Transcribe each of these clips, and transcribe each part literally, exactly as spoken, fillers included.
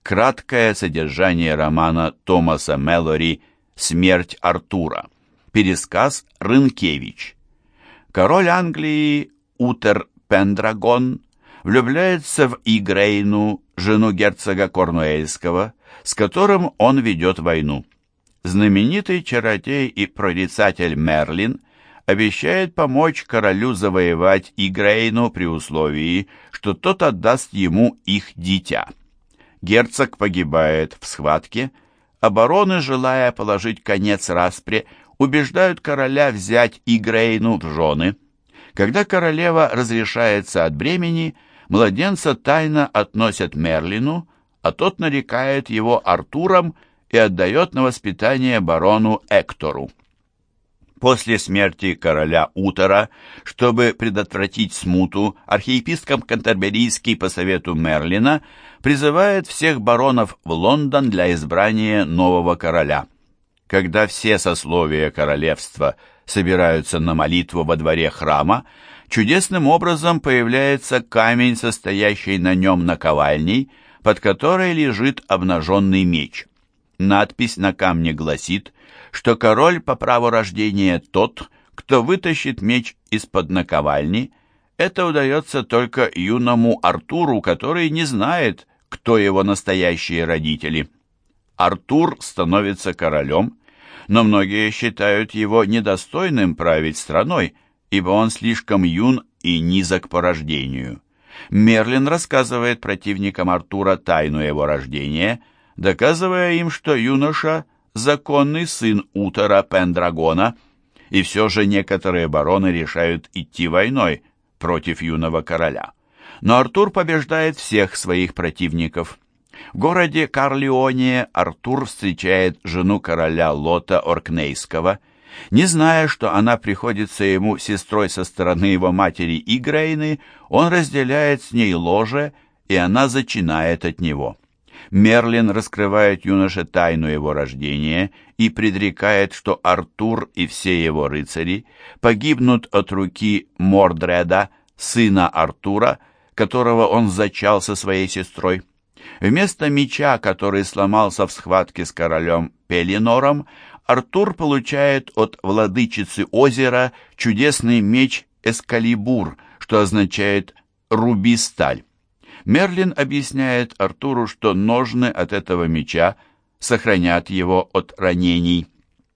Краткое содержание романа Томаса Мэлори «Смерть Артура». Пересказ Рынкевич. Король Англии Утер Пендрагон влюбляется в Игрейну, жену герцога Корнуэльского, с которым он ведет войну. Знаменитый чародей и прорицатель Мерлин обещает помочь королю завоевать Игрейну при условии, что тот отдаст ему их дитя. Герцог погибает в схватке, а бароны, желая положить конец распре, убеждают короля взять Игрейну в жены. Когда королева разрешается от бремени, младенца тайно относят Мерлину, а тот нарекает его Артуром и отдает на воспитание барону Эктору. После смерти короля Утера, чтобы предотвратить смуту, архиепископ Кантерберийский по совету Мерлина призывает всех баронов в Лондон для избрания нового короля. Когда все сословия королевства собираются на молитву во дворе храма, чудесным образом появляется камень, состоящий на нем наковальней, под которой лежит обнаженный меч. Надпись на камне гласит, что король по праву рождения тот, кто вытащит меч из-под наковальни. Это удается только юному Артуру, который не знает, кто его настоящие родители. Артур становится королем, но многие считают его недостойным править страной, ибо он слишком юн и низок по рождению. Мерлин рассказывает противникам Артура тайну его рождения, доказывая им, что юноша – законный сын Утера Пендрагона, и все же некоторые бароны решают идти войной против юного короля. Но Артур побеждает всех своих противников. В городе Карлеоне Артур встречает жену короля Лота Оркнейского. Не зная, что она приходится ему сестрой со стороны его матери Игрейны, он разделяет с ней ложе, и она зачинает от него. Мерлин раскрывает юноше тайну его рождения и предрекает, что Артур и все его рыцари погибнут от руки Мордреда, сына Артура, которого он зачал со своей сестрой. Вместо меча, который сломался в схватке с королем Пелинором, Артур получает от владычицы озера чудесный меч Эскалибур, что означает «руби сталь». Мерлин объясняет Артуру, что ножны от этого меча сохранят его от ранений.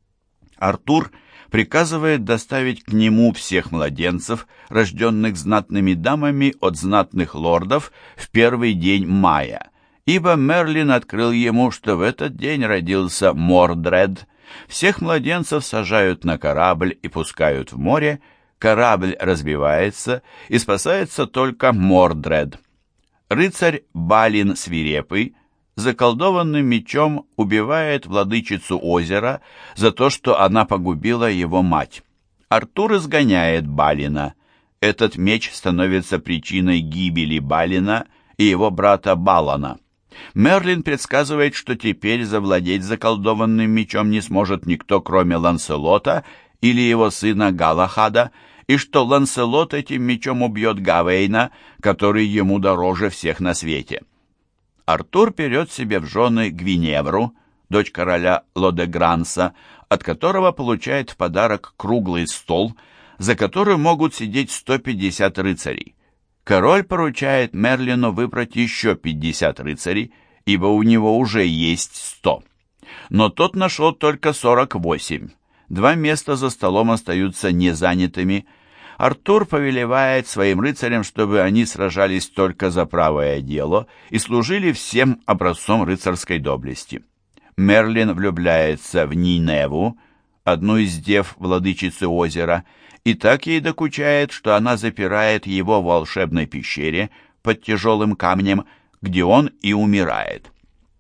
Артур приказывает доставить к нему всех младенцев, рожденных знатными дамами от знатных лордов, в первый день мая, ибо Мерлин открыл ему, что в этот день родился Мордред. Всех младенцев сажают на корабль и пускают в море, корабль разбивается, и спасается только Мордред. Рыцарь Балин Свирепый заколдованным мечом убивает владычицу озера за то, что она погубила его мать. Артур изгоняет Балина. Этот меч становится причиной гибели Балина и его брата Балана. Мерлин предсказывает, что теперь завладеть заколдованным мечом не сможет никто, кроме Ланселота или его сына Галахада, и что Ланселот этим мечом убьет Гавейна, который ему дороже всех на свете. Артур берет себе в жены Гвиневру, дочь короля Лодегранса, от которого получает в подарок круглый стол, за которым могут сидеть сто пятьдесят рыцарей. Король поручает Мерлину выбрать еще пятьдесят рыцарей, ибо у него уже есть сто. Но тот нашел только сорок восемь. Два места за столом остаются незанятыми. Артур повелевает своим рыцарям, чтобы они сражались только за правое дело и служили всем образцом рыцарской доблести. Мерлин влюбляется в Ниневу, одну из дев владычицы озера, и так ей докучает, что она запирает его в волшебной пещере под тяжелым камнем, где он и умирает.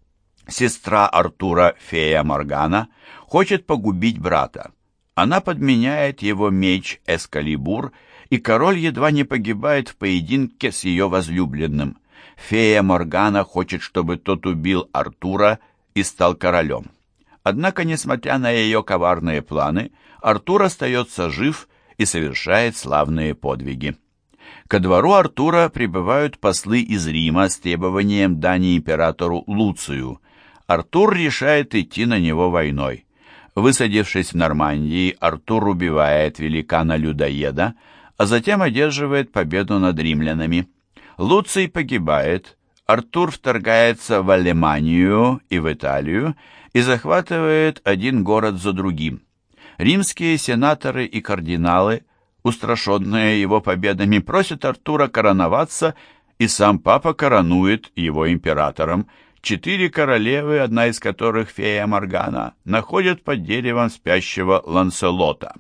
Сестра Артура, фея Моргана, хочет погубить брата. Она подменяет его меч Эскалибур, и король едва не погибает в поединке с ее возлюбленным. Фея Моргана хочет, чтобы тот убил Артура и стал королем. Однако, несмотря на ее коварные планы, Артур остается жив и совершает славные подвиги. Ко двору Артура прибывают послы из Рима с требованием дани императору Луцию. Артур решает идти на него войной. Высадившись в Нормандии, Артур убивает великана-людоеда, а затем одерживает победу над римлянами. Луций погибает, Артур вторгается в Алеманию и в Италию и захватывает один город за другим. Римские сенаторы и кардиналы, устрашенные его победами, просят Артура короноваться, и сам папа коронует его императором. Четыре королевы, одна из которых фея Моргана, находят под деревом спящего Ланселота.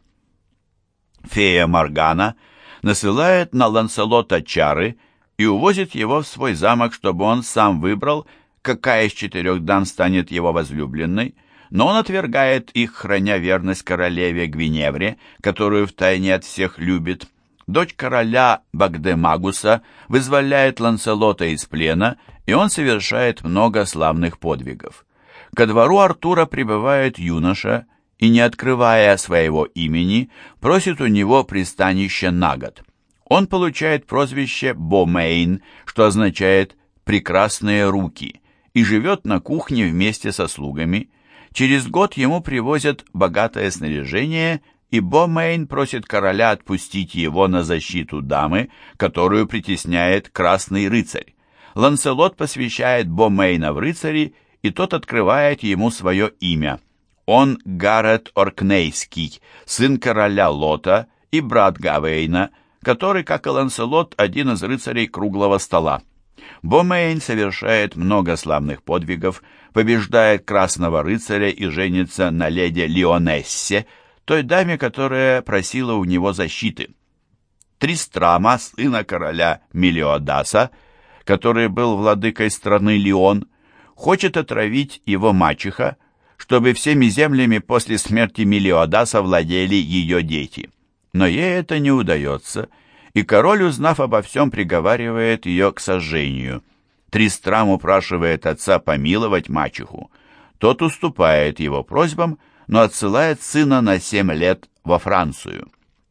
Фея Моргана насылает на Ланселота чары и увозит его в свой замок, чтобы он сам выбрал, какая из четырех дам станет его возлюбленной, но он отвергает их, храня верность королеве Гвиневре, которую втайне от всех любит. Дочь короля Багдемагуса вызволяет Ланселота из плена, и он совершает много славных подвигов. Ко двору Артура прибывает юноша и, не открывая своего имени, просит у него пристанище на год. Он получает прозвище Бомейн, что означает «прекрасные руки», и живет на кухне вместе со слугами. Через год ему привозят богатое снаряжение, и Бомейн просит короля отпустить его на защиту дамы, которую притесняет Красный рыцарь. Ланселот посвящает Бомейна в рыцари, и тот открывает ему свое имя. Он Гарет Оркнейский, сын короля Лота и брат Гавейна, который, как и Ланселот, один из рыцарей круглого стола. Бомейн совершает много славных подвигов, побеждает Красного рыцаря и женится на леди Лионессе, той даме, которая просила у него защиты. Тристрама, сына короля Мелиодаса, который был владыкой страны Лион, хочет отравить его мачеха, чтобы всеми землями после смерти Мелиодаса владели ее дети. Но ей это не удается, и король, узнав обо всем, приговаривает ее к сожжению. Тристрам упрашивает отца помиловать мачеху. Тот уступает его просьбам, но отсылает сына на семь лет во Францию.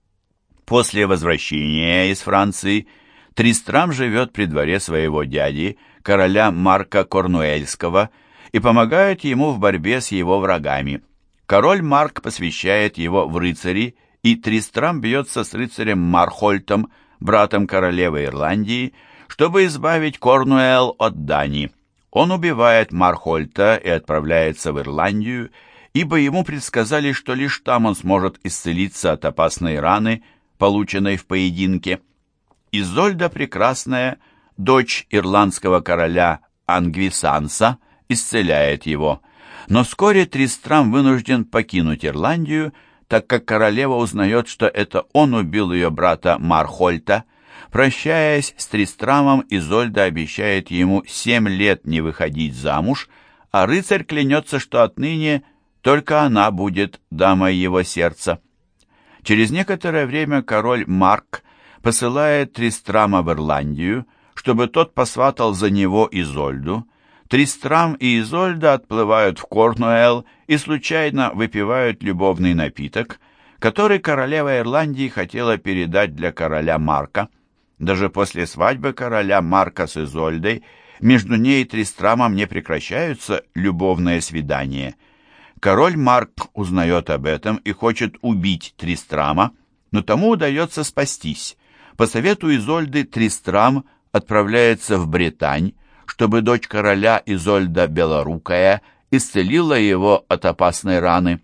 После возвращения из Франции Тристрам живет при дворе своего дяди, короля Марка Корнуэльского, и помогает ему в борьбе с его врагами. Король Марк посвящает его в рыцари, и Тристрам бьется с рыцарем Мархольтом, братом королевы Ирландии, чтобы избавить Корнуэлл от дани. Он убивает Мархольта и отправляется в Ирландию, ибо ему предсказали, что лишь там он сможет исцелиться от опасной раны, полученной в поединке. Изольда Прекрасная, дочь ирландского короля Ангвисанса, исцеляет его. Но вскоре Тристрам вынужден покинуть Ирландию, так как королева узнает, что это он убил ее брата Мархольта. Прощаясь с Тристрамом, Изольда обещает ему семь лет не выходить замуж, а рыцарь клянется, что отныне только она будет дамой его сердца. Через некоторое время король Марк посылает Тристрама в Ирландию, чтобы тот посватал за него Изольду. Тристрам и Изольда отплывают в Корнуэлл и случайно выпивают любовный напиток, который королева Ирландии хотела передать для короля Марка. Даже после свадьбы короля Марка с Изольдой между ней и Тристрамом не прекращаются любовные свидания. Король Марк узнает об этом и хочет убить Тристрама, но тому удается спастись. По совету Изольды Тристрам отправляется в Бретань, чтобы дочь короля Изольда Белорукая исцелила его от опасной раны.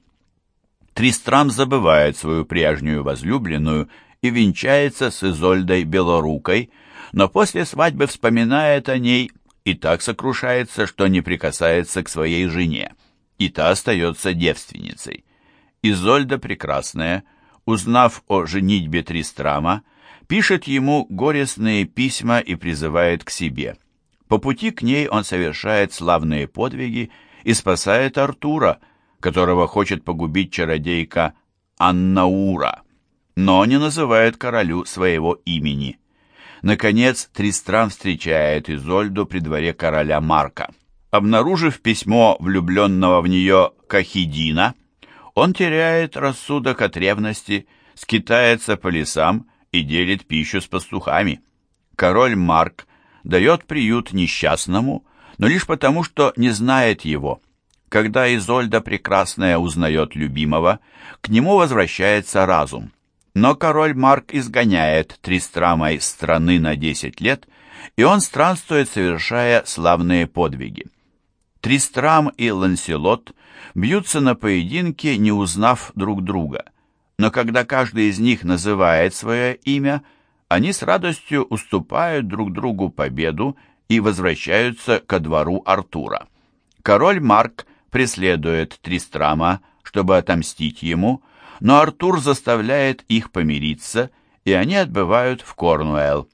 Тристрам забывает свою прежнюю возлюбленную и венчается с Изольдой Белорукой, но после свадьбы вспоминает о ней и так сокрушается, что не прикасается к своей жене, и та остается девственницей. Изольда Прекрасная, узнав о женитьбе Тристрама, пишет ему горестные письма и призывает к себе. По пути к ней он совершает славные подвиги и спасает Артура, которого хочет погубить чародейка Аннаура, но не называет королю своего имени. Наконец, Тристрам встречает Изольду при дворе короля Марка. Обнаружив письмо влюбленного в нее Кахидина, он теряет рассудок от ревности, скитается по лесам и делит пищу с пастухами. Король Марк дает приют несчастному, но лишь потому, что не знает его. Когда Изольда Прекрасная узнает любимого, к нему возвращается разум. Но король Марк изгоняет Тристрама из страны на десять лет, и он странствует, совершая славные подвиги. Тристрам и Ланселот бьются на поединке, не узнав друг друга. Но когда каждый из них называет свое имя, они с радостью уступают друг другу победу и возвращаются ко двору Артура. Король Марк преследует Тристрама, чтобы отомстить ему, но Артур заставляет их помириться, и они отбывают в Корнуэлл.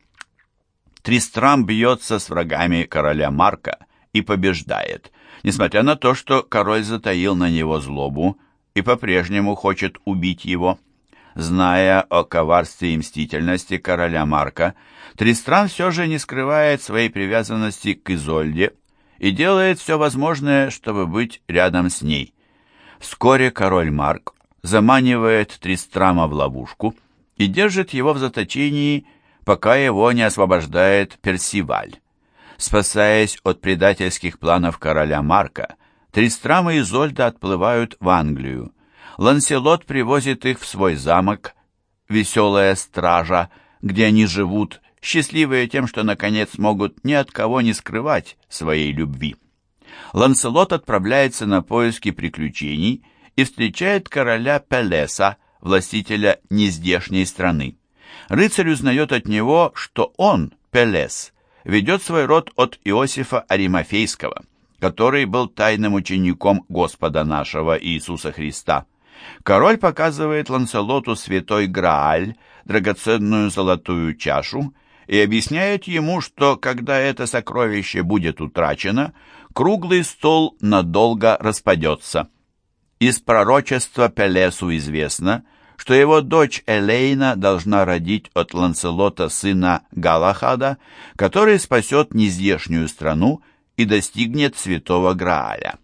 Тристрам бьется с врагами короля Марка и побеждает, несмотря на то, что король затаил на него злобу и по-прежнему хочет убить его. Зная о коварстве и мстительности короля Марка, Тристрам все же не скрывает своей привязанности к Изольде и делает все возможное, чтобы быть рядом с ней. Вскоре король Марк заманивает Тристрама в ловушку и держит его в заточении, пока его не освобождает Персиваль. Спасаясь от предательских планов короля Марка, Тристрам и Изольда отплывают в Англию. Ланселот привозит их в свой замок, веселая стража, где они живут, счастливые тем, что наконец могут ни от кого не скрывать своей любви. Ланселот отправляется на поиски приключений и встречает короля Пелеса, властителя нездешней страны. Рыцарь узнает от него, что он, Пелес, ведет свой род от Иосифа Аримафейского, который был тайным учеником Господа нашего Иисуса Христа. Король показывает Ланселоту святой Грааль, драгоценную золотую чашу, и объясняет ему, что когда это сокровище будет утрачено, круглый стол надолго распадется. Из пророчества Пелесу известно, что его дочь Элейна должна родить от Ланселота сына Галахада, который спасет нездешнюю страну и достигнет святого Грааля.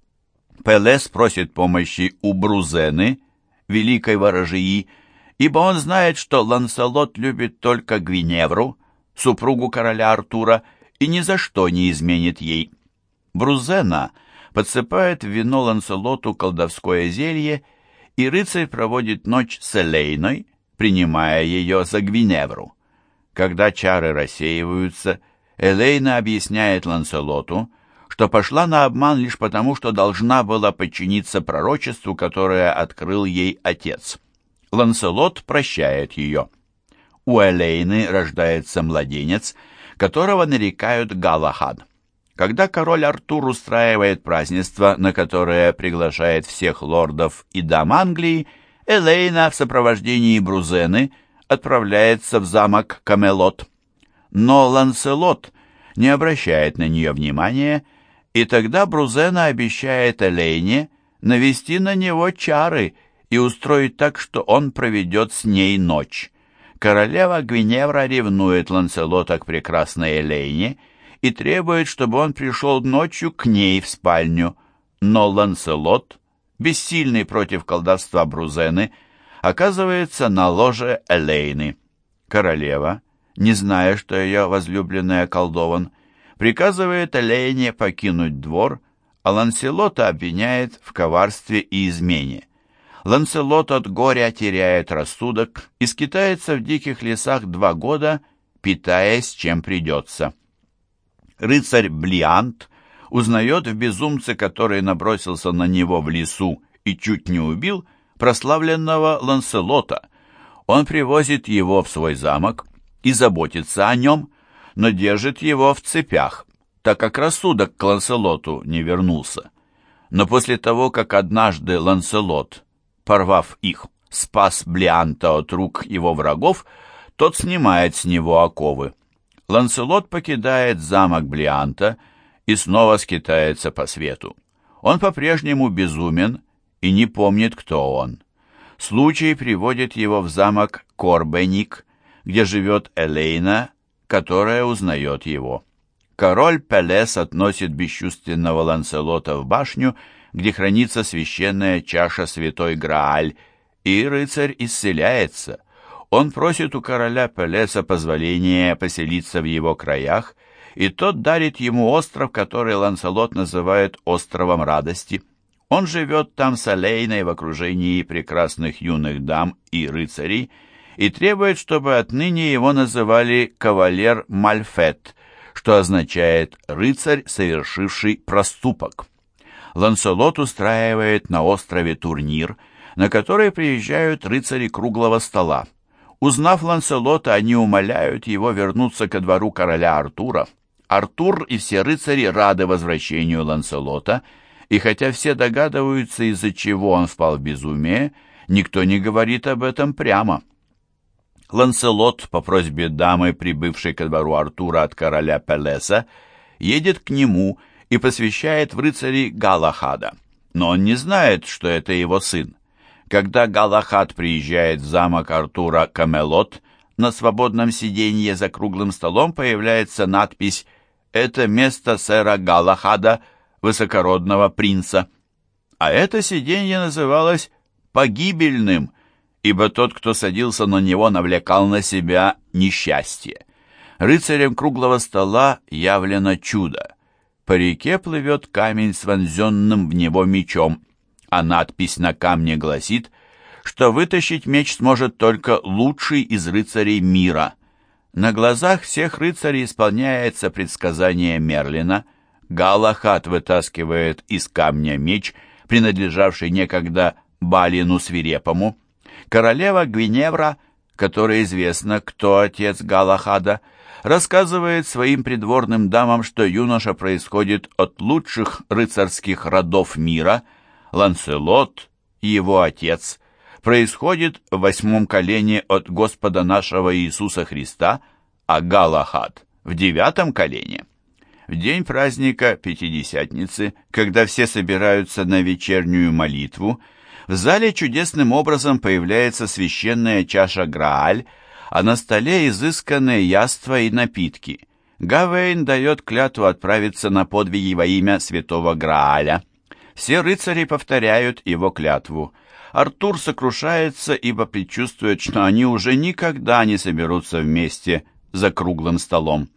Пелес просит помощи у Брузены, великой ворожьи, ибо он знает, что Ланселот любит только Гвиневру, супругу короля Артура, и ни за что не изменит ей. Брузена подсыпает в вино Ланселоту колдовское зелье, и рыцарь проводит ночь с Элейной, принимая ее за Гвиневру. Когда чары рассеиваются, Элейна объясняет Ланселоту, что пошла на обман лишь потому, что должна была подчиниться пророчеству, которое открыл ей отец. Ланселот прощает ее. У Элейны рождается младенец, которого нарекают Галахад. Когда король Артур устраивает празднество, на которое приглашает всех лордов и дам Англии, Элейна в сопровождении Брузены отправляется в замок Камелот. Но Ланселот не обращает на нее внимания, и тогда Брузена обещает Элейне навести на него чары и устроить так, что он проведет с ней ночь. Королева Гвиневра ревнует Ланселота к прекрасной Элейне и требует, чтобы он пришел ночью к ней в спальню. Но Ланселот, бессильный против колдовства Брузены, оказывается на ложе Элейны. Королева, не зная, что ее возлюбленный околдован, приказывает Элейне покинуть двор, а Ланселота обвиняет в коварстве и измене. Ланселот от горя теряет рассудок и скитается в диких лесах два года, питаясь чем придется. Рыцарь Блиант узнает в безумце, который набросился на него в лесу и чуть не убил, прославленного Ланселота. Он привозит его в свой замок и заботится о нем, но держит его в цепях, так как рассудок к Ланселоту не вернулся. Но после того, как однажды Ланселот, порвав их, спас Блианта от рук его врагов, тот снимает с него оковы. Ланселот покидает замок Блианта и снова скитается по свету. Он по-прежнему безумен и не помнит, кто он. Случай приводит его в замок Корбеник, где живет Элейна, которая узнает его. Король Пелес относит бесчувственного Ланселота в башню, где хранится священная чаша святой Грааль, и рыцарь исцеляется. Он просит у короля Пелеса позволения поселиться в его краях, и тот дарит ему остров, который Ланселот называет островом радости. Он живет там с Олейной в окружении прекрасных юных дам и рыцарей и требует, чтобы отныне его называли кавалер Мальфет, что означает «рыцарь, совершивший проступок». Ланселот устраивает на острове турнир, на который приезжают рыцари круглого стола. Узнав Ланселота, они умоляют его вернуться ко двору короля Артура. Артур и все рыцари рады возвращению Ланселота, и хотя все догадываются, из-за чего он впал в безумие, никто не говорит об этом прямо. Ланселот, по просьбе дамы, прибывшей ко двору Артура от короля Пелеса, едет к нему и посвящает в рыцари Галахада. Но он не знает, что это его сын. Когда Галахад приезжает в замок Артура Камелот, на свободном сиденье за круглым столом появляется надпись «Это место сэра Галахада, высокородного принца». А это сиденье называлось «погибельным», ибо тот, кто садился на него, навлекал на себя несчастье. Рыцарям круглого стола явлено чудо. По реке плывет камень с вонзенным в него мечом, а надпись на камне гласит, что вытащить меч сможет только лучший из рыцарей мира. На глазах всех рыцарей исполняется предсказание Мерлина. Галахад вытаскивает из камня меч, принадлежавший некогда Балину Свирепому. Королева Гвиневра, которой известно, кто отец Галахада, рассказывает своим придворным дамам, что юноша происходит от лучших рыцарских родов мира. Ланселот, его отец, происходит в восьмом колене от Господа нашего Иисуса Христа, а Галахад в девятом колене. В день праздника Пятидесятницы, когда все собираются на вечернюю молитву, в зале чудесным образом появляется священная чаша Грааль, а на столе изысканные яства и напитки. Гавейн дает клятву отправиться на подвиги во имя святого Грааля. Все рыцари повторяют его клятву. Артур сокрушается, ибо предчувствует, что они уже никогда не соберутся вместе за круглым столом.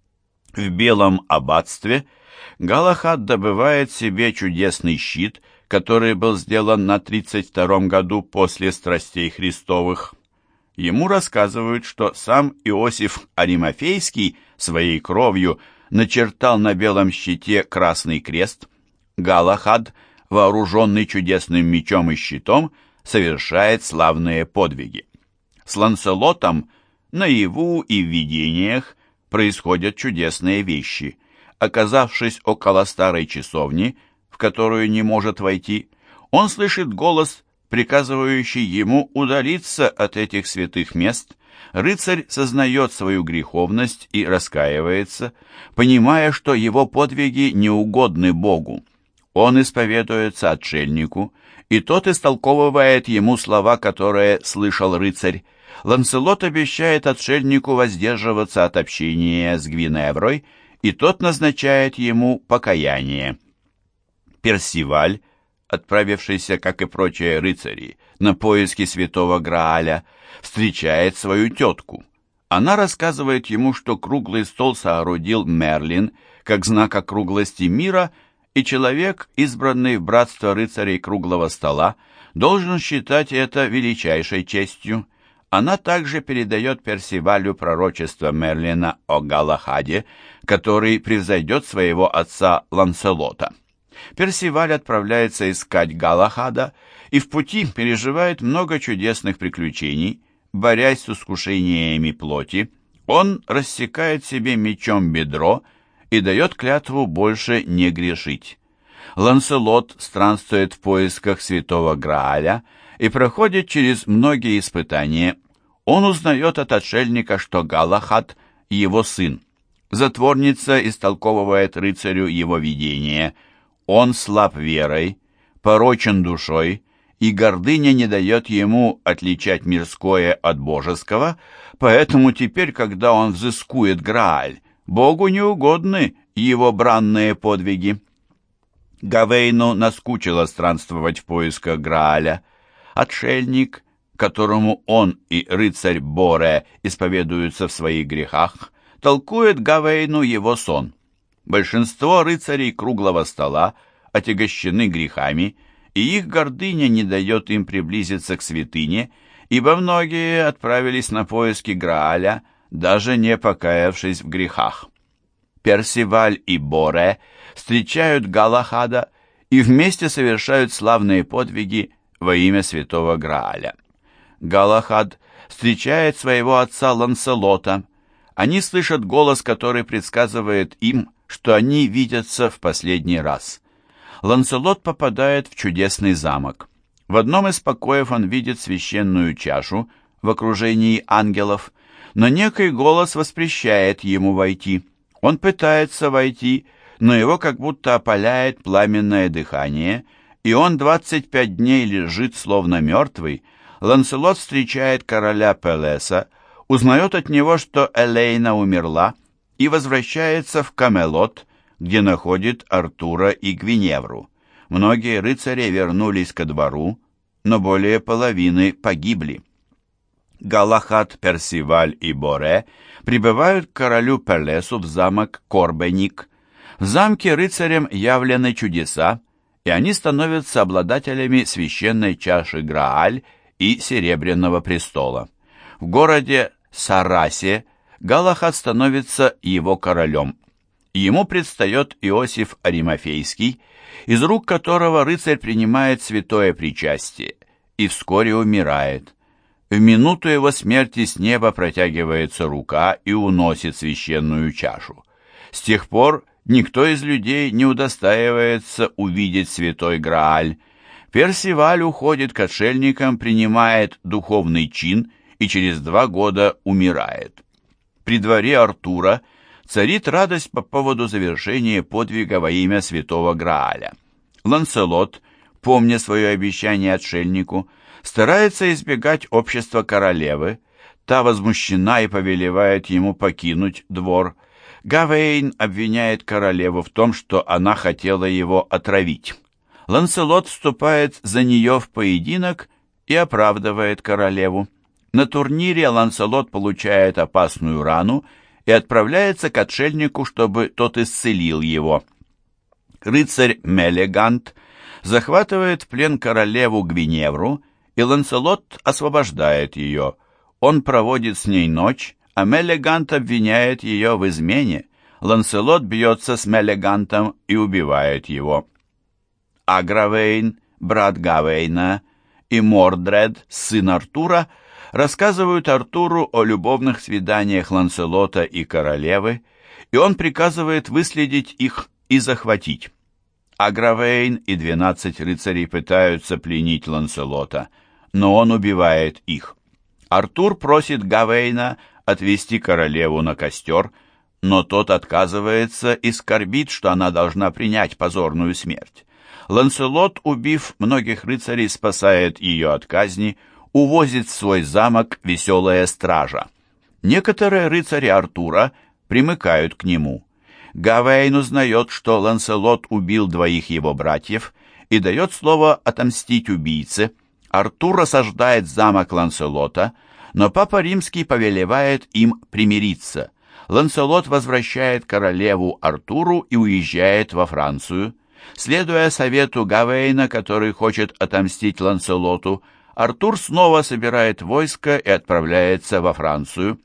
В Белом аббатстве Галахад добывает себе чудесный щит, который был сделан на тридцать втором году после страстей Христовых. Ему рассказывают, что сам Иосиф Аримафейский своей кровью начертал на белом щите красный крест. Галахад, вооруженный чудесным мечом и щитом, совершает славные подвиги. С Ланселотом наяву и в видениях происходят чудесные вещи. Оказавшись около старой часовни, в которую не может войти, он слышит голос, приказывающий ему удалиться от этих святых мест. Рыцарь сознает свою греховность и раскаивается, понимая, что его подвиги неугодны Богу. Он исповедуется отшельнику, и тот истолковывает ему слова, которые слышал рыцарь. Ланселот обещает отшельнику воздерживаться от общения с Гвиневрой, и тот назначает ему покаяние. Персиваль, отправившийся, как и прочие рыцари, на поиски святого Грааля, встречает свою тетку. Она рассказывает ему, что круглый стол соорудил Мерлин как знак округлости мира, и человек, избранный в братство рыцарей круглого стола, должен считать это величайшей честью. Она также передает Персивалю пророчество Мерлина о Галахаде, который превзойдет своего отца Ланселота. Персиваль отправляется искать Галахада и в пути переживает много чудесных приключений. Борясь с искушениями плоти, он рассекает себе мечом бедро и дает клятву больше не грешить. Ланселот странствует в поисках святого Грааля и проходит через многие испытания. Он узнает от отшельника, что Галахад – его сын. Затворница истолковывает рыцарю его видение. Он слаб верой, порочен душой, и гордыня не дает ему отличать мирское от божеского, поэтому теперь, когда он взыскует Грааль, Богу не угодны его бранные подвиги. Гавейну наскучило странствовать в поисках Грааля. Отшельник, которому он и рыцарь Боре исповедуются в своих грехах, толкует Гавейну его сон. Большинство рыцарей круглого стола отягощены грехами, и их гордыня не дает им приблизиться к святыне, ибо многие отправились на поиски Грааля, даже не покаявшись в грехах. Персиваль и Боре встречают Галахада и вместе совершают славные подвиги во имя святого Грааля. Галахад встречает своего отца Ланселота. Они слышат голос, который предсказывает им, что они видятся в последний раз. Ланселот попадает в чудесный замок. В одном из покоев он видит священную чашу в окружении ангелов, но некий голос воспрещает ему войти. Он пытается войти, но его как будто опаляет пламенное дыхание, и он двадцать пять дней лежит словно мертвый. Ланселот встречает короля Пелеса, узнает от него, что Элейна умерла, и возвращается в Камелот, где находит Артура и Гвиневру. Многие рыцари вернулись ко двору, но более половины погибли. Галахад, Персиваль и Боре прибывают к королю Пелесу в замок Корбеник. В замке рыцарям явлены чудеса, и они становятся обладателями священной чаши Грааль и Серебряного престола. В городе Сарасе Галахад становится его королем. Ему предстает Иосиф Аримафейский, из рук которого рыцарь принимает святое причастие и вскоре умирает. В минуту его смерти с неба протягивается рука и уносит священную чашу. С тех пор никто из людей не удостаивается увидеть святой Грааль. Персиваль уходит к отшельникам, принимает духовный чин и через два года умирает. При дворе Артура царит радость по поводу завершения подвига во имя святого Грааля. Ланселот, помня свое обещание отшельнику, старается избегать общества королевы. Та возмущена и повелевает ему покинуть двор. Гавейн обвиняет королеву в том, что она хотела его отравить. Ланселот вступает за нее в поединок и оправдывает королеву. На турнире Ланселот получает опасную рану и отправляется к отшельнику, чтобы тот исцелил его. Рыцарь Мелегант захватывает в плен королеву Гвиневру, и Ланселот освобождает ее. Он проводит с ней ночь, а Мелегант обвиняет ее в измене. Ланселот бьется с Мелегантом и убивает его. Агравейн, брат Гавейна, и Мордред, сын Артура, рассказывают Артуру о любовных свиданиях Ланселота и королевы, и он приказывает выследить их и захватить. Агравейн и двенадцать рыцарей пытаются пленить Ланселота, но он убивает их. Артур просит Гавейна отвести королеву на костер, но тот отказывается и скорбит, что она должна принять позорную смерть. Ланселот, убив многих рыцарей, спасает ее от казни, увозит в свой замок веселая стража. Некоторые рыцари Артура примыкают к нему. Гавейн узнает, что Ланселот убил двоих его братьев и дает слово отомстить убийце. Артур осаждает замок Ланселота, но Папа Римский повелевает им примириться. Ланселот возвращает королеву Артуру и уезжает во Францию. Следуя совету Гавейна, который хочет отомстить Ланселоту, Артур снова собирает войско и отправляется во Францию.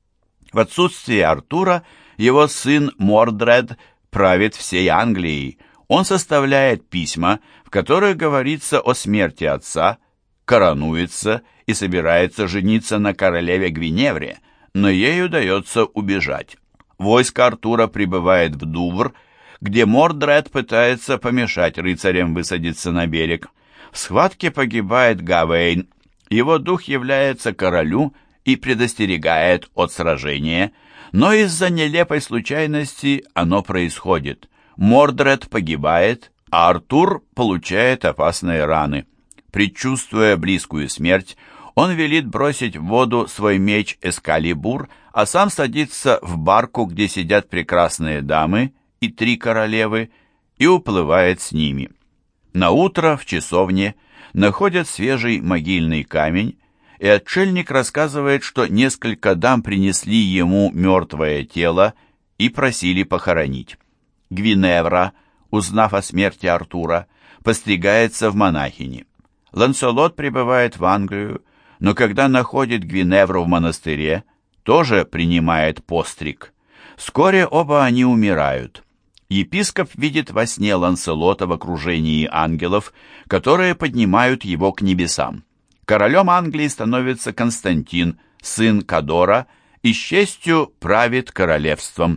В отсутствие Артура его сын Мордред правит всей Англией. Он составляет письма, в которых говорится о смерти отца, коронуется и собирается жениться на королеве Гвиневре, но ей удается убежать. Войско Артура прибывает в Дувр, где Мордред пытается помешать рыцарям высадиться на берег. В схватке погибает Гавейн. Его дух является королю и предостерегает от сражения, но из-за нелепой случайности оно происходит. Мордред погибает, а Артур получает опасные раны. Предчувствуя близкую смерть, он велит бросить в воду свой меч Эскалибур, а сам садится в барку, где сидят прекрасные дамы и три королевы, и уплывает с ними. Наутро в часовне находят свежий могильный камень, и отшельник рассказывает, что несколько дам принесли ему мертвое тело и просили похоронить. Гвиневра, узнав о смерти Артура, постригается в монахини. Ланселот прибывает в Англию, но когда находит Гвиневру в монастыре, тоже принимает постриг. Вскоре оба они умирают. Епископ видит во сне Ланселота в окружении ангелов, которые поднимают его к небесам. Королем Англии становится Константин, сын Кадора, и с честью правит королевством.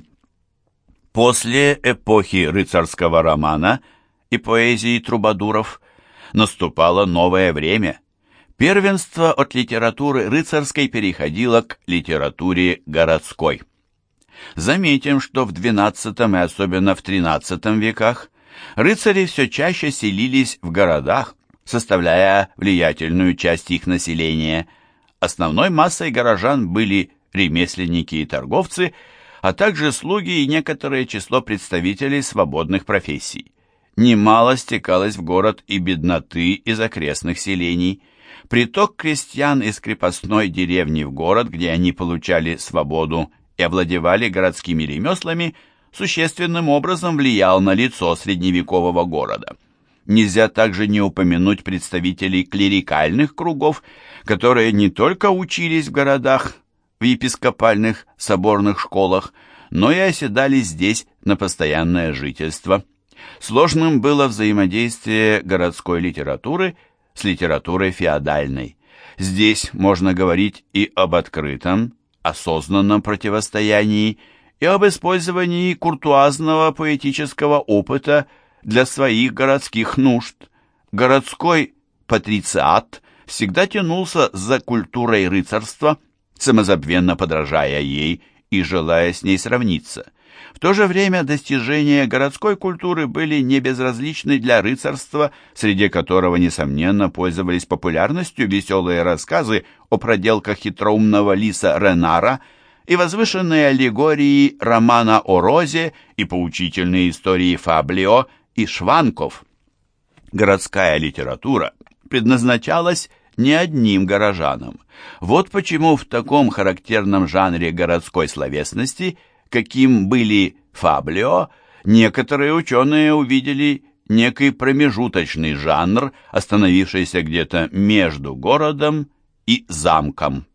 После эпохи рыцарского романа и поэзии трубадуров наступало новое время. Первенство от литературы рыцарской переходило к литературе городской. Заметим, что в двенадцатом и особенно в тринадцатом веках рыцари все чаще селились в городах, составляя влиятельную часть их населения. Основной массой горожан были ремесленники и торговцы, а также слуги и некоторое число представителей свободных профессий. Немало стекалось в город и бедноты из окрестных селений. Приток крестьян из крепостной деревни в город, где они получали свободу и овладевали городскими ремеслами, существенным образом влиял на лицо средневекового города. Нельзя также не упомянуть представителей клерикальных кругов, которые не только учились в городах, в епископальных соборных школах, но и оседали здесь на постоянное жительство. Сложным было взаимодействие городской литературы с литературой феодальной. Здесь можно говорить и об открытом, осознанном противостоянии, и об использовании куртуазного поэтического опыта для своих городских нужд. Городской патрициат всегда тянулся за культурой рыцарства, самозабвенно подражая ей и желая с ней сравниться. В то же время достижения городской культуры были не безразличны для рыцарства, среди которого, несомненно, пользовались популярностью веселые рассказы о проделках хитроумного лиса Ренара и возвышенные аллегории романа о Розе и поучительные истории Фаблио и Шванков. Городская литература предназначалась не одним горожанам. Вот почему в таком характерном жанре городской словесности, каким были Фаблио, некоторые ученые увидели некий промежуточный жанр, остановившийся где-то между городом и замком.